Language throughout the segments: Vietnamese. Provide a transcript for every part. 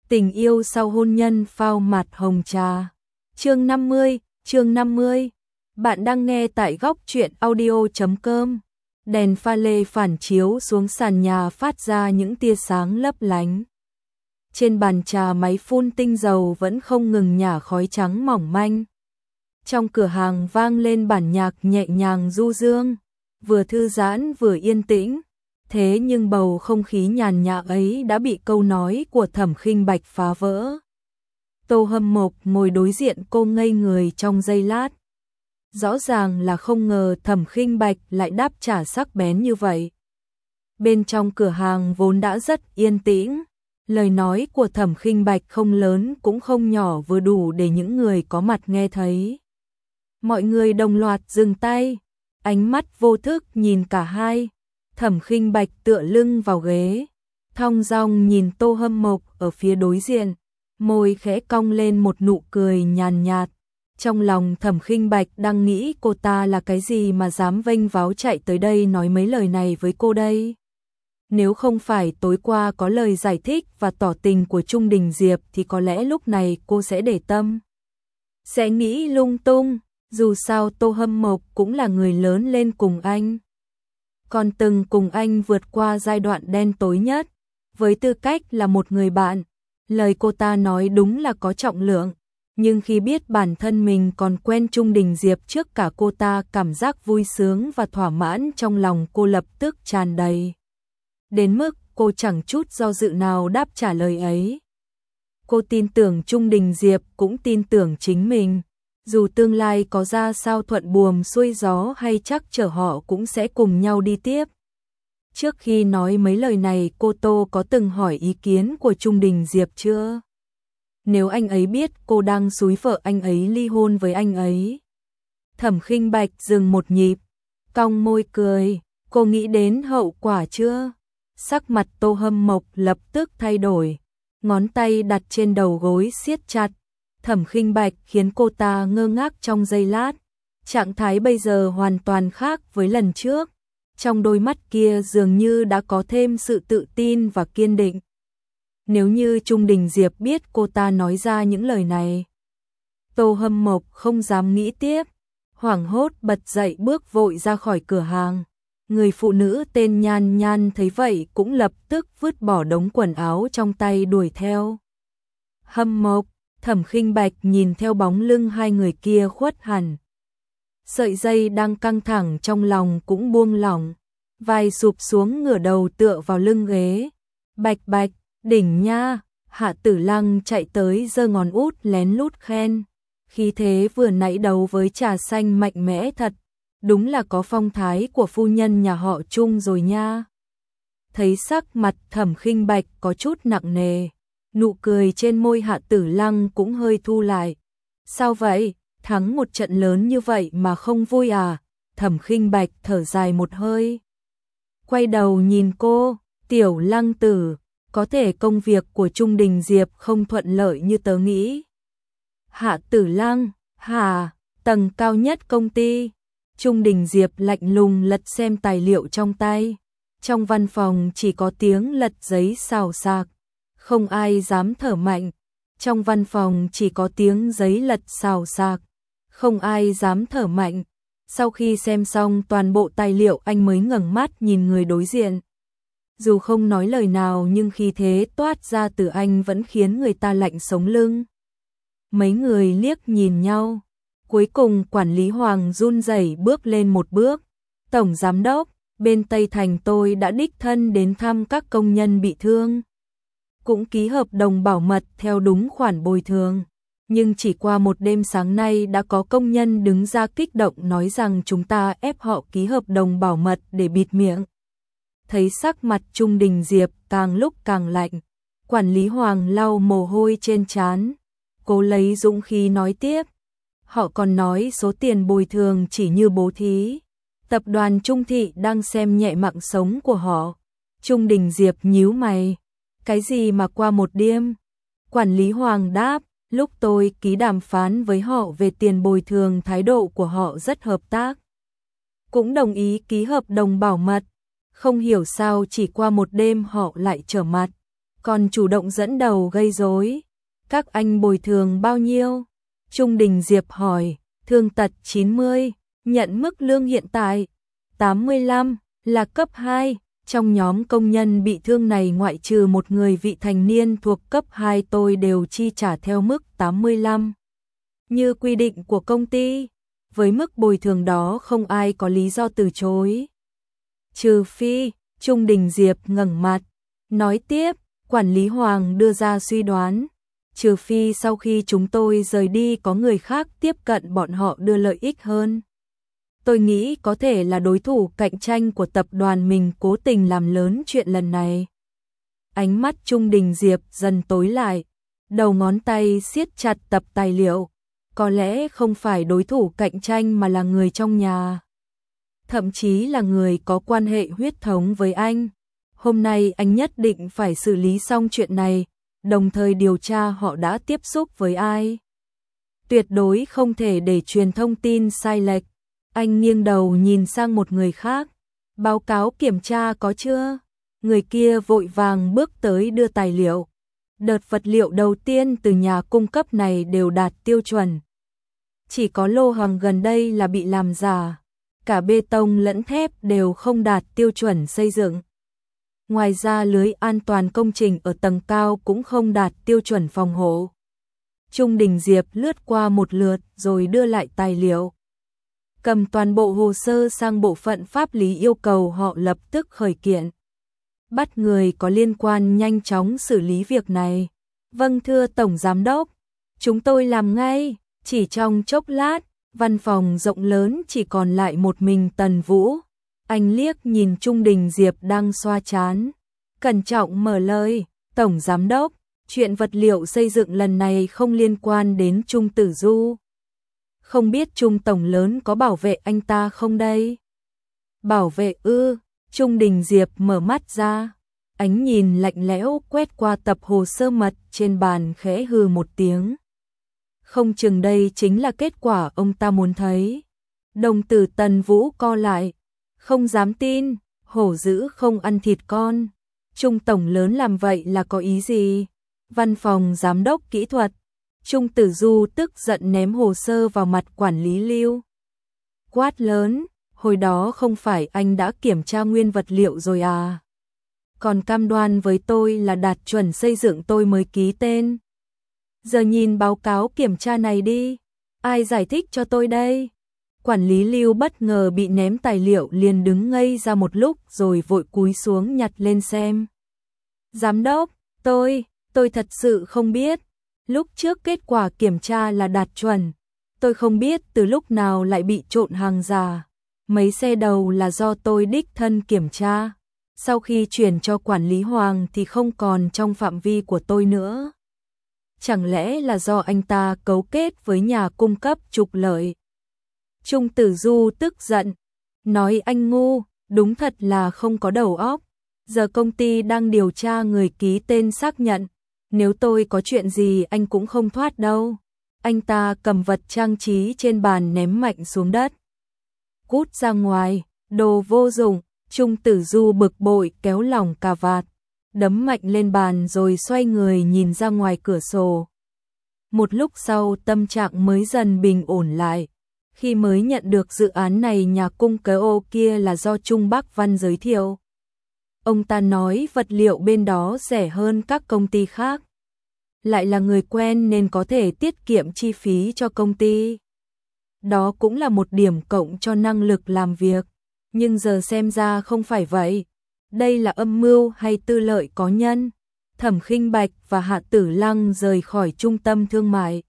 Tình yêu sau hôn nhân phao mặt hồng trà. Chương 50. Bạn đang nghe tại góc truyện audio.com. Đèn pha lê phản chiếu xuống sàn nhà phát ra những tia sáng lấp lánh. Trên bàn trà máy phun tinh dầu vẫn không ngừng nhả khói trắng mỏng manh. Trong cửa hàng vang lên bản nhạc nhẹ nhàng du dương, vừa thư giãn vừa yên tĩnh. Thế nhưng bầu không khí nhàn nhã ấy đã bị câu nói của Thẩm Khinh Bạch phá vỡ. Tô Hâm Mộc ngồi đối diện cô ngây người trong giây lát. Rõ ràng là không ngờ Thẩm Khinh Bạch lại đáp trả sắc bén như vậy. Bên trong cửa hàng vốn đã rất yên tĩnh, lời nói của Thẩm Khinh Bạch không lớn cũng không nhỏ, vừa đủ để những người có mặt nghe thấy. Mọi người đồng loạt dừng tay, ánh mắt vô thức nhìn cả hai. Thẩm Khinh Bạch tựa lưng vào ghế, thong dong nhìn Tô Hâm Mộc ở phía đối diện, môi khẽ cong lên một nụ cười nhàn nhạt. Trong lòng Thẩm Khinh Bạch đang nghĩ cô ta là cái gì mà dám vênh váo chạy tới đây nói mấy lời này với cô đây. Nếu không phải tối qua có lời giải thích và tỏ tình của Trung Đình Diệp thì có lẽ lúc này cô sẽ để tâm, sẽ nghĩ lung tung. Dù sao Tô Hâm Mộc cũng là người lớn lên cùng anh, còn từng cùng anh vượt qua giai đoạn đen tối nhất. Với tư cách là một người bạn, lời cô ta nói đúng là có trọng lượng. Nhưng khi biết bản thân mình còn quen Trung Đình Diệp trước cả cô ta, cảm giác vui sướng và thỏa mãn trong lòng cô lập tức tràn đầy. Đến mức cô chẳng chút do dự nào đáp trả lời ấy. Cô tin tưởng Trung Đình Diệp cũng tin tưởng chính mình. Dù tương lai có ra sao thuận buồm xuôi gió hay chắc chở họ cũng sẽ cùng nhau đi tiếp. Trước khi nói mấy lời này, cô Tô có từng hỏi ý kiến của Trung Đình Diệp chưa? Nếu anh ấy biết cô đang xúi vợ anh ấy ly hôn với anh ấy. Thẩm Khinh Bạch dừng một nhịp, cong môi cười, cô nghĩ đến hậu quả chưa? Sắc mặt Tô Hâm Mộc lập tức thay đổi, ngón tay đặt trên đầu gối siết chặt. Thẩm Khinh Bạch khiến cô ta ngơ ngác trong giây lát. Trạng thái bây giờ hoàn toàn khác với lần trước. Trong đôi mắt kia dường như đã có thêm sự tự tin và kiên định. Nếu như Trung Đình Diệp biết cô ta nói ra những lời này, Tô Hâm Mộc không dám nghĩ tiếp, hoảng hốt bật dậy bước vội ra khỏi cửa hàng. Người phụ nữ tên Nhan Nhan thấy vậy cũng lập tức vứt bỏ đống quần áo trong tay đuổi theo. Hâm Mộc, Thẩm Khinh Bạch nhìn theo bóng lưng hai người kia khuất hẳn. Sợi dây đang căng thẳng trong lòng cũng buông lỏng, vai sụp xuống ngửa đầu tựa vào lưng ghế. Bạch Bạch, đỉnh nha. Hạ Tử Lăng chạy tới giơ ngón út lén lút khen. Khí thế vừa nãy đấu với trà xanh mạnh mẽ thật, đúng là có phong thái của phu nhân nhà họ Trung rồi nha. Thấy sắc mặt Thẩm Khinh Bạch có chút nặng nề, nụ cười trên môi Hạ Tử Lăng cũng hơi thu lại. Sao vậy, thắng một trận lớn như vậy mà không vui à? Thẩm Khinh Bạch thở dài một hơi, quay đầu nhìn cô, Tiểu Lăng tử, có thể công việc của Trung Đình Diệp không thuận lợi như tớ nghĩ. Hạ Tử Lăng, hả, tầng cao nhất công ty. Trung Đình Diệp lạnh lùng lật xem tài liệu trong tay. Trong văn phòng chỉ có tiếng lật giấy xào xạc, không ai dám thở mạnh. Trong văn phòng chỉ có tiếng giấy lật xào xạc, không ai dám thở mạnh. Sau khi xem xong toàn bộ tài liệu, anh mới ngẩng mắt nhìn người đối diện. Dù không nói lời nào nhưng khí thế toát ra từ anh vẫn khiến người ta lạnh sống lưng. Mấy người liếc nhìn nhau. Cuối cùng quản lý Hoàng run rẩy bước lên một bước. Tổng giám đốc, bên Tây Thành tôi đã đích thân đến thăm các công nhân bị thương, cũng ký hợp đồng bảo mật theo đúng khoản bồi thường. Nhưng chỉ qua một đêm sáng nay đã có công nhân đứng ra kích động nói rằng chúng ta ép họ ký hợp đồng bảo mật để bịt miệng. Thấy sắc mặt Trung Đình Diệp càng lúc càng lạnh, quản lý Hoàng lau mồ hôi trên trán, cố lấy dũng khí nói tiếp. Họ còn nói số tiền bồi thường chỉ như bố thí. Tập đoàn Trung Thị đang xem nhẹ mạng sống của họ. Trung Đình Diệp nhíu mày. Cái gì mà qua một đêm? Quản lý Hoàng đáp, lúc tôi ký đàm phán với họ về tiền bồi thường, thái độ của họ rất hợp tác, cũng đồng ý ký hợp đồng bảo mật. Không hiểu sao chỉ qua một đêm họ lại trở mặt. còn chủ động dẫn đầu gây rối. Các anh bồi thường bao nhiêu? Trung Đình Diệp hỏi. Thương tật 90, nhận mức lương hiện tại 85, là cấp 2. Trong nhóm công nhân bị thương này ngoại trừ một người vị thành niên thuộc cấp 2 tôi đều chi trả theo mức 85. Như quy định của công ty, với mức bồi thường đó không ai có lý do từ chối. Trừ phi, Trung Đình Diệp ngẩng mặt, nói tiếp, quản lý Hoàng đưa ra suy đoán. Trừ phi sau khi chúng tôi rời đi có người khác tiếp cận bọn họ đưa lợi ích hơn. Tôi nghĩ có thể là đối thủ cạnh tranh của tập đoàn mình cố tình làm lớn chuyện lần này. Ánh mắt Trung Đình Diệp dần tối lại, đầu ngón tay siết chặt tập tài liệu. Có lẽ không phải đối thủ cạnh tranh mà là người trong nhà. Thậm chí là người có quan hệ huyết thống với anh. Hôm nay anh nhất định phải xử lý xong chuyện này, đồng thời điều tra họ đã tiếp xúc với ai. Tuyệt đối không thể để truyền thông tin sai lệch. Anh nghiêng đầu nhìn sang một người khác. Báo cáo kiểm tra có chưa? Người kia vội vàng bước tới đưa tài liệu. Đợt vật liệu đầu tiên từ nhà cung cấp này đều đạt tiêu chuẩn. Chỉ có lô hàng gần đây là bị làm giả. Cả bê tông lẫn thép đều không đạt tiêu chuẩn xây dựng. Ngoài ra lưới an toàn công trình ở tầng cao cũng không đạt tiêu chuẩn phòng hộ. Trung Đình Diệp lướt qua một lượt rồi đưa lại tài liệu. Cầm toàn bộ hồ sơ sang bộ phận pháp lý yêu cầu họ lập tức khởi kiện. Bắt người có liên quan nhanh chóng xử lý việc này. Vâng thưa Tổng Giám đốc, chúng tôi làm ngay. Chỉ trong chốc lát, văn phòng rộng lớn chỉ còn lại một mình Tần Vũ. Anh liếc nhìn Trung Đình Diệp đang xoa trán. Cẩn trọng mở lời, Tổng Giám đốc, chuyện vật liệu xây dựng lần này không liên quan đến Trung Tử Du. Không biết Trung Tổng lớn có bảo vệ anh ta không đây? Bảo vệ ư? Trung Đình Diệp mở mắt ra. Ánh nhìn lạnh lẽo quét qua tập hồ sơ mật trên bàn khẽ hừ một tiếng. Không chừng đây chính là kết quả ông ta muốn thấy. Đồng tử Tần Vũ co lại. Không dám tin, hổ dữ không ăn thịt con. Trung Tổng lớn làm vậy là có ý gì? Văn phòng Giám đốc kỹ thuật. Trung Tử Du tức giận ném hồ sơ vào mặt quản lý Lưu. Quát lớn, hồi đó không phải anh đã kiểm tra nguyên vật liệu rồi à? Còn cam đoan với tôi là đạt chuẩn xây dựng tôi mới ký tên. Giờ nhìn báo cáo kiểm tra này đi, ai giải thích cho tôi đây? Quản lý Lưu bất ngờ bị ném tài liệu liền đứng ngây ra một lúc rồi vội cúi xuống nhặt lên xem. Giám đốc, tôi thật sự không biết. Lúc trước kết quả kiểm tra là đạt chuẩn. Tôi không biết từ lúc nào lại bị trộn hàng giả. Mấy xe đầu là do tôi đích thân kiểm tra. Sau khi chuyển cho quản lý Hoàng thì không còn trong phạm vi của tôi nữa. Chẳng lẽ là do anh ta cấu kết với nhà cung cấp trục lợi? Trung Tử Du tức giận, nói anh ngu, đúng thật là không có đầu óc. Giờ công ty đang điều tra người ký tên xác nhận. Nếu tôi có chuyện gì anh cũng không thoát đâu. Anh ta cầm vật trang trí trên bàn ném mạnh xuống đất. Cút ra ngoài, đồ vô dụng. Trung Tử Du bực bội kéo lỏng cà vạt, đấm mạnh lên bàn rồi xoay người nhìn ra ngoài cửa sổ. Một lúc sau tâm trạng mới dần bình ổn lại. Khi mới nhận được dự án này nhà cung cấp ô kia là do Trung Bắc Văn giới thiệu. Ông ta nói vật liệu bên đó rẻ hơn các công ty khác. Lại là người quen nên có thể tiết kiệm chi phí cho công ty. Đó cũng là một điểm cộng cho năng lực làm việc. Nhưng giờ xem ra không phải vậy. Đây là âm mưu hay tư lợi có nhân. Thẩm Khinh Bạch và Hạ Tử Lăng rời khỏi trung tâm thương mại.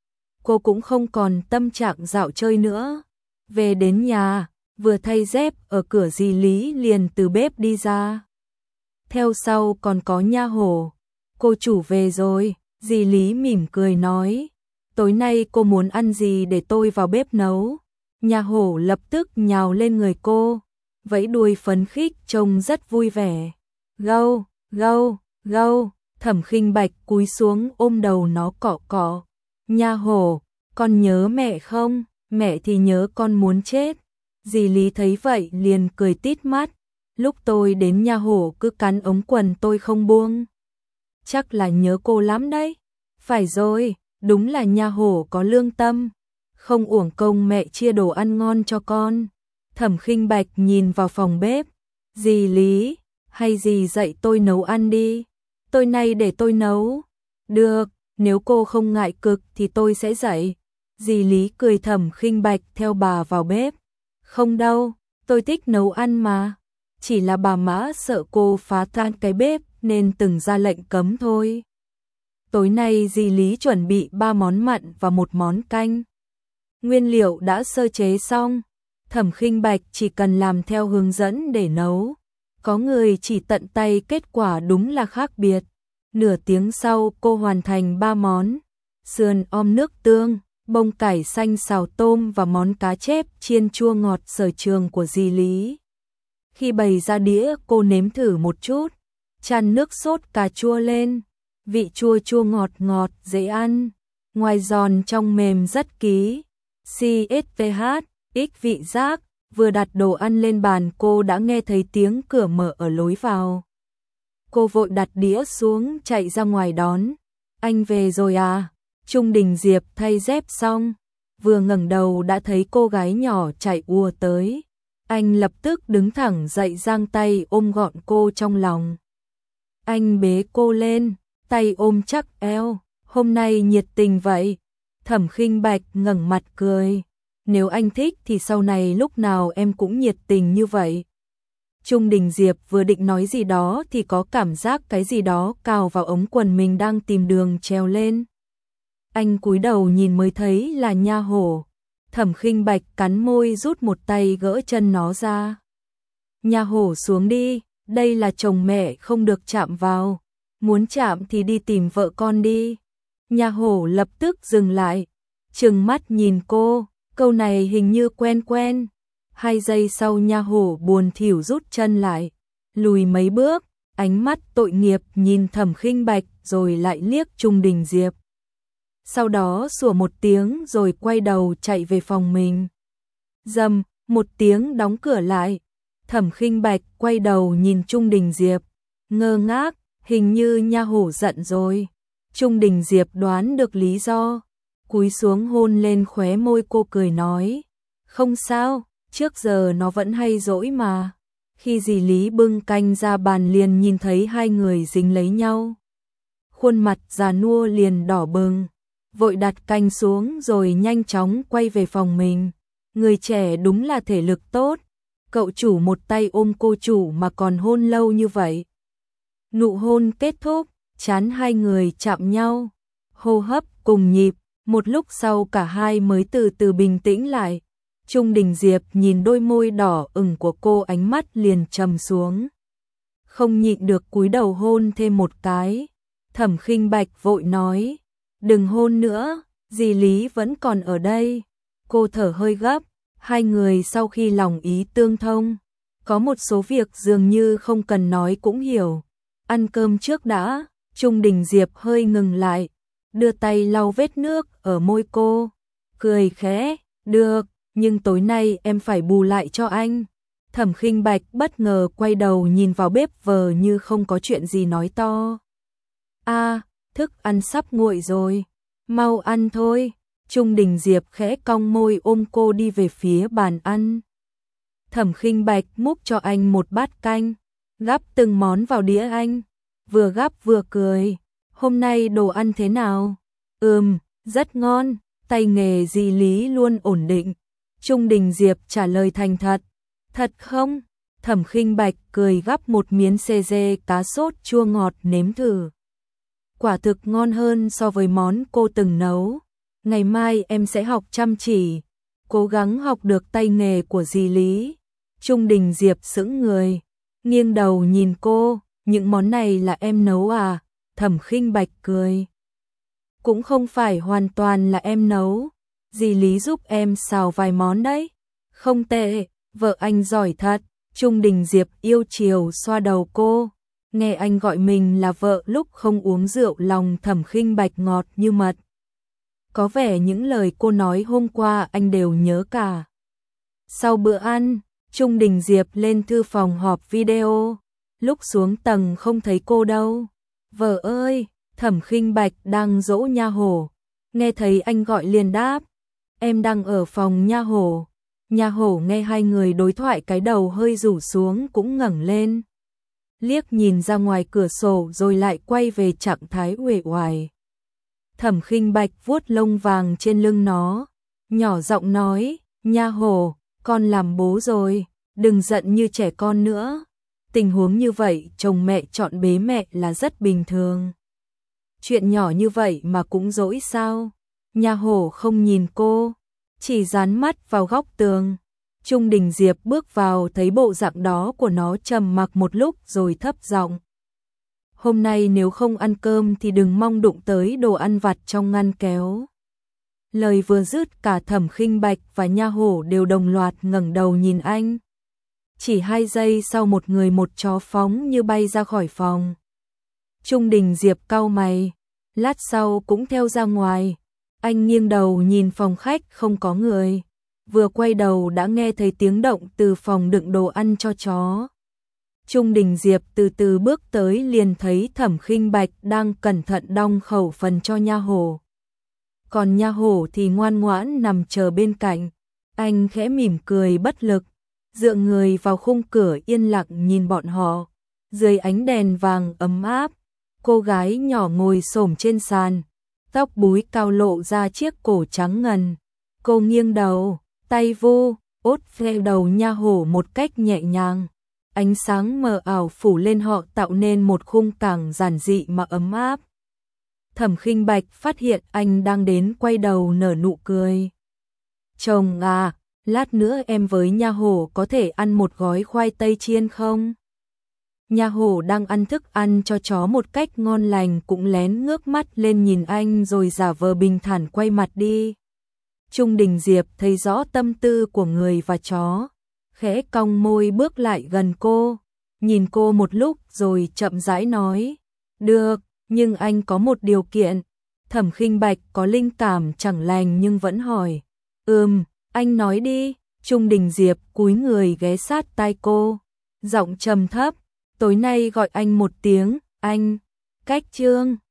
Cô cũng không còn tâm trạng dạo chơi nữa. Về đến nhà, vừa thay dép ở cửa dì Lý liền từ bếp đi ra. Theo sau còn có nha hổ. Cô chủ về rồi, dì Lý mỉm cười nói. Tối nay cô muốn ăn gì để tôi vào bếp nấu. Nha hổ lập tức nhào lên người cô, vẫy đuôi phấn khích trông rất vui vẻ. Gâu, gâu, gâu, Thẩm Khinh Bạch cúi xuống ôm đầu nó cọ cọ. Nha hổ, con nhớ mẹ không? Mẹ thì nhớ con muốn chết. Dì Lý thấy vậy liền cười tít mắt. Lúc tôi đến nha hổ cứ cắn ống quần tôi không buông. chắc là nhớ cô lắm đấy. Phải rồi, đúng là nha hổ có lương tâm, không uổng công mẹ chia đồ ăn ngon cho con. Thẩm Khinh Bạch nhìn vào phòng bếp, dì Lý, hay dì dạy tôi nấu ăn đi, tôi nay để tôi nấu. Được, nếu cô không ngại cực thì tôi sẽ dạy. Dì Lý cười. Thẩm Khinh Bạch theo bà vào bếp. Không đâu, tôi thích nấu ăn mà. Chỉ là bà Mã sợ cô phá tan cái bếp nên từng ra lệnh cấm thôi. Tối nay dì Lý chuẩn bị 3 món mặn và 1 món canh. Nguyên liệu đã sơ chế xong, Thẩm Khinh Bạch chỉ cần làm theo hướng dẫn để nấu. Có người chỉ tận tay, kết quả đúng là khác biệt. Nửa tiếng sau cô hoàn thành 3 món: sườn om nước tương, bông cải xanh xào tôm và món cá chép chiên chua ngọt sở trường của dì Lý. Khi bày ra đĩa, cô nếm thử một chút, chan nước sốt cà chua lên, vị chua chua ngọt ngọt dễ ăn, ngoài giòn trong mềm rất ký. CSVH, ích vị giác. Vừa đặt đồ ăn lên bàn cô đã nghe thấy tiếng cửa mở ở lối vào. Cô vội đặt đĩa xuống chạy ra ngoài đón. Anh về rồi à? Trung Đình Diệp thay dép xong, vừa ngẩng đầu đã thấy cô gái nhỏ chạy ùa tới. Anh lập tức đứng thẳng dậy, giang tay ôm gọn cô trong lòng. Anh bế cô lên, tay ôm chắc eo. Hôm nay nhiệt tình vậy. Thẩm Khinh Bạch ngẩng mặt cười. Nếu anh thích thì sau này lúc nào em cũng nhiệt tình như vậy. Trung Đình Diệp vừa định nói gì đó thì có cảm giác cái gì đó cào vào ống quần mình đang tìm đường trèo lên. Anh cúi đầu nhìn mới thấy là nha hổ. Thẩm Khinh Bạch cắn môi rút một tay gỡ chân nó ra. Nha hổ xuống đi, đây là chồng mẹ không được chạm vào. Muốn chạm thì đi tìm vợ con đi. Nha hổ lập tức dừng lại, trừng mắt nhìn cô. Câu này hình như quen quen. 2 giây sau nha hổ buồn thỉu rút chân lại, lùi mấy bước, ánh mắt tội nghiệp nhìn Thẩm Khinh Bạch rồi lại liếc Trung Đình Diệp. Sau đó sủa một tiếng rồi quay đầu chạy về phòng mình. Rầm, một tiếng đóng cửa lại. Thẩm Khinh Bạch quay đầu nhìn Trung Đình Diệp, ngơ ngác, hình như nha hổ giận rồi. Trung Đình Diệp đoán được lý do, cúi xuống hôn lên khóe môi cô, cười nói, không sao, trước giờ nó vẫn hay dỗi mà. Khi dì Lý bưng canh ra bàn liền nhìn thấy hai người dính lấy nhau. Khuôn mặt già nua liền đỏ bừng, vội đặt canh xuống rồi nhanh chóng quay về phòng mình. Người trẻ đúng là thể lực tốt, cậu chủ một tay ôm cô chủ mà còn hôn lâu như vậy. Nụ hôn kết thúc, trán hai người chạm nhau, hô hấp cùng nhịp. Một lúc sau cả hai mới từ từ bình tĩnh lại. Trung Đình Diệp nhìn đôi môi đỏ ửng của cô, ánh mắt liền trầm xuống. Không nhịn được cúi đầu hôn thêm một cái. Thẩm Khinh Bạch vội nói, đừng hôn nữa, dì Lý vẫn còn ở đây. Cô thở hơi gấp, hai người sau khi lòng ý tương thông, có một số việc dường như không cần nói cũng hiểu. Ăn cơm trước đã. Trung Đình Diệp hơi ngừng lại, đưa tay lau vết nước ở môi cô, cười khẽ, được, nhưng tối nay em phải bù lại cho anh. Thẩm Khinh Bạch bất ngờ quay đầu nhìn vào bếp, vờ như không có chuyện gì nói to. Thức ăn sắp nguội rồi, mau ăn thôi. Trung Đình Diệp khẽ cong môi ôm cô đi về phía bàn ăn. Thẩm Khinh Bạch múc cho anh một bát canh, gắp từng món vào đĩa anh, vừa gắp vừa cười. Hôm nay đồ ăn thế nào? Rất ngon, tay nghề dì Lý luôn ổn định. Trung Đình Diệp trả lời thành thật. Thật không? Thẩm Khinh Bạch cười gắp một miếng xê dê cá sốt chua ngọt nếm thử. Quả thực ngon hơn so với món cô từng nấu. Ngày mai em sẽ học chăm chỉ, cố gắng học được tay nghề của dì Lý. Trung Đình Diệp sững người, nghiêng đầu nhìn cô, những món này là em nấu à? Thẩm Khinh Bạch cười. Cũng không phải hoàn toàn là em nấu, dì Lý giúp em xào vài món đấy. Không tệ, vợ anh giỏi thật. Trung Đình Diệp yêu chiều xoa đầu cô, nghe anh gọi mình là vợ lúc không uống rượu, lòng Thẩm Khinh Bạch ngọt như mật. Có vẻ những lời cô nói hôm qua anh đều nhớ cả. Sau bữa ăn, Trung Đình Diệp lên thư phòng họp video, lúc xuống tầng không thấy cô đâu. Vợ ơi, Thẩm Khinh Bạch đang dỗ nha hổ, nghe thấy anh gọi liền đáp, em đang ở phòng nha hổ. Nha hổ nghe hai người đối thoại cái đầu hơi rủ xuống cũng ngẩng lên, liếc nhìn ra ngoài cửa sổ rồi lại quay về trạng thái uể oải. Thẩm Khinh Bạch vuốt lông vàng trên lưng nó, nhỏ giọng nói, nha hổ, con làm bố rồi, đừng giận như trẻ con nữa. Tình huống như vậy chồng mẹ chọn bế mẹ là rất bình thường. Chuyện nhỏ như vậy mà cũng dỗi sao? Nha hổ không nhìn cô, chỉ dán mắt vào góc tường. Trung Đình Diệp bước vào thấy bộ dạng đó của nó, trầm mặc một lúc rồi thấp giọng. Hôm nay nếu không ăn cơm thì đừng mong đụng tới đồ ăn vặt trong ngăn kéo. Lời vừa dứt cả Thẩm Khinh Bạch và nha hổ đều đồng loạt ngẩng đầu nhìn anh. Chỉ 2 giây sau một người một chó phóng như bay ra khỏi phòng. Trung Đình Diệp cau mày, lát sau cũng theo ra ngoài. Anh nghiêng đầu nhìn phòng khách không có người. Vừa quay đầu đã nghe thấy tiếng động từ phòng đựng đồ ăn cho chó. Trung Đình Diệp từ từ bước tới liền thấy Thẩm Khinh Bạch đang cẩn thận đong khẩu phần cho nha hổ. Còn nha hổ thì ngoan ngoãn nằm chờ bên cạnh. Anh khẽ mỉm cười bất lực, dựa người vào khung cửa yên lặng nhìn bọn họ. Dưới ánh đèn vàng ấm áp, cô gái nhỏ ngồi xổm trên sàn, tóc búi cao lộ ra chiếc cổ trắng ngần. Cô nghiêng đầu, tay vu, ốt ve đầu nha hổ một cách nhẹ nhàng. Ánh sáng mờ ảo phủ lên họ tạo nên một khung cảnh giản dị mà ấm áp. Thẩm Khinh Bạch phát hiện anh đang đến quay đầu nở nụ cười. Chồng à, lát nữa em với nha hổ có thể ăn một gói khoai tây chiên không? Nha hổ đang ăn thức ăn cho chó một cách ngon lành cũng lén ngước mắt lên nhìn anh rồi giả vờ bình thản quay mặt đi. Trung Đình Diệp thấy rõ tâm tư của người và chó, khẽ cong môi bước lại gần cô, nhìn cô một lúc rồi chậm rãi nói, được, nhưng anh có một điều kiện. Thẩm Khinh Bạch có linh cảm chẳng lành nhưng vẫn hỏi, anh nói đi. Trung Đình Diệp cúi người ghé sát tai cô, giọng trầm thấp, tối nay gọi anh một tiếng, anh. Cách chương